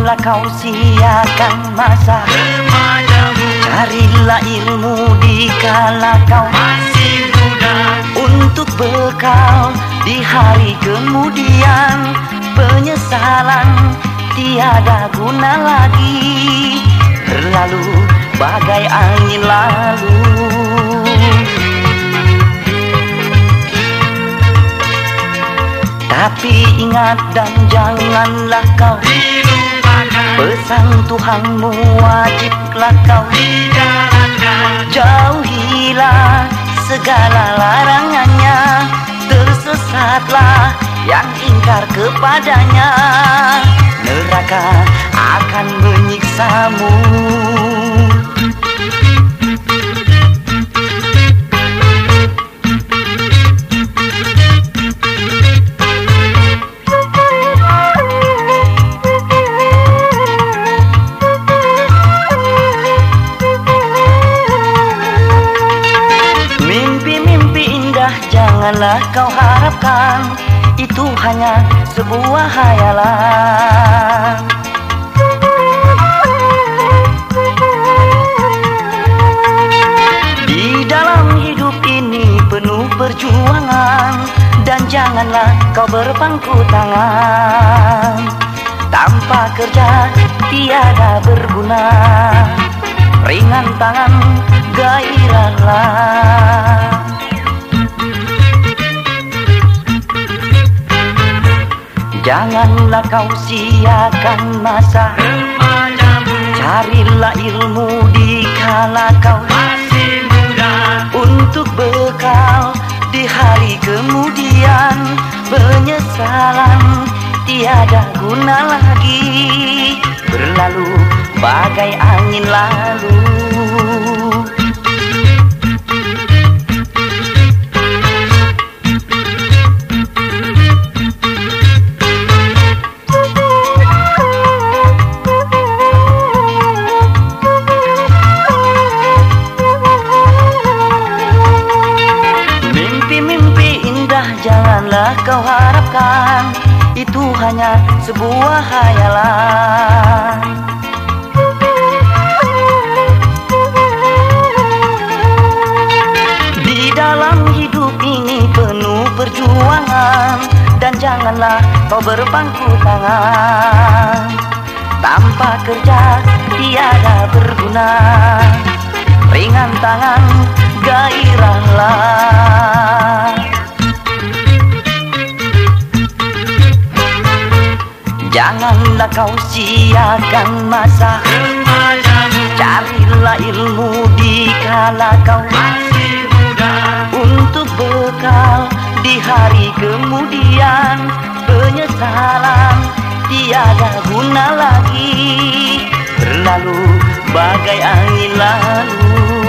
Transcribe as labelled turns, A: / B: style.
A: Janganlah kau siakan masa
B: remajamu,
A: carilah ilmu di kala kau
B: masih muda.
A: untuk bekal di hari kemudian. Penyesalan tiada guna lagi, berlalu bagai angin lalu. Tapi ingat dan janganlah kau
B: Dilupakan,
A: pesan Tuhanmu wajiblah kau
B: dijalankan.
A: jauhilah segala larangannya. Tersesatlah yang ingkar kepadanya, neraka akan menyiksamu. Mimpi-mimpi indah janganlah kau harapkan, itu hanya sebuah hayalan. Di dalam hidup ini penuh perjuangan, dan janganlah kau berpangku tangan. Tanpa kerja tiada berguna, ringan tangan gairahlah. Janganlah kau siakan masa
B: Remajamu,
A: carilah ilmu di kala kau
B: masih muda.
A: untuk bekal di hari kemudian. Penyesalan tiada guna lagi, berlalu bagai angin lalu. Mimpi-mimpi indah janganlah kau harapkan, itu hanya sebuah hayalan. Di dalam hidup ini penuh perjuangan, dan janganlah kau berpangku tangan. Tanpa kerja tiada berguna, ringan tangan gairahlah. Janganlah kau siakan masa
B: Remajamu,
A: carilah ilmu di kala kau
B: masih muda.
A: untuk bekal di hari kemudian. Penyesalan tiada guna lagi, berlalu bagai angin lalu.